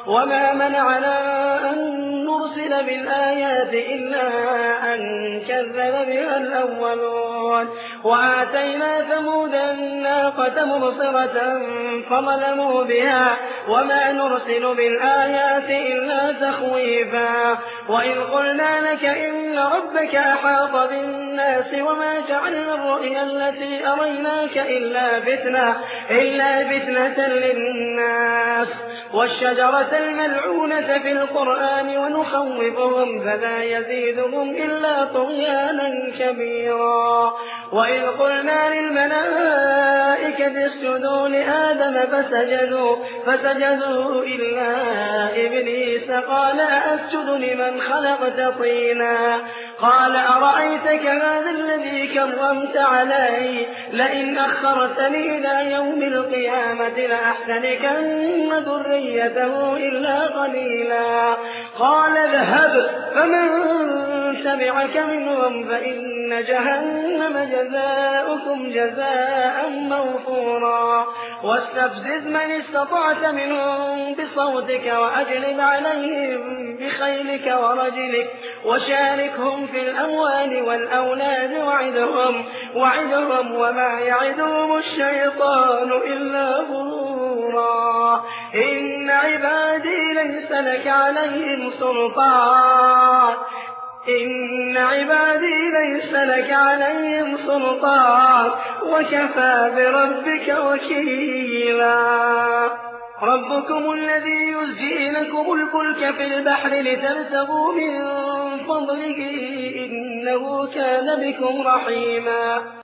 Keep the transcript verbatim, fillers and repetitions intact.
وما منعنا أن نرسل بالآيات إلا أن كذب بها الأولون وآتينا ثمود الناقة مبصرة فظلموا بها وما نرسل بالآيات إلا تخويفا وإذ قلنا لك إن ربك أحاط بالناس وما جعلنا الرؤيا التي أريناك إلا فتنة, إلا فتنة للناس والشجرة الملعونة في القرآن ونخوفهم فلا يزيدهم إلا طغيانا كبيرا وإذ قلنا للملائكة اسجدوا لآدم فسجدوا, فسجدوا إلا إبليس قال أسجد لمن خلقت طينا قال أرأيتك هذا الذي كرمت علي لئن أخرتني إلى يوم القيامة لأحتنكن ذريته إلا قليلا قال اذهب فمن تبعك منهم فإن جهنم جزاؤكم جزاء موفورا واستفزز من استطعت منهم بصوتك وأجلب عليهم بخيلك ورجلك وشاركهم في الأموال والأولاد وعدهم, وعدهم وما يعدهم الشيطان إلا غرورا إن عبادي ليس لك عليهم سلطان إن عبادي ليس لك عليهم سلطان وكفى بربك وكيلا ربكم الذي يزجي لكم الفلك في البحر لتبتغوا من فضله إنه كان بكم رحيما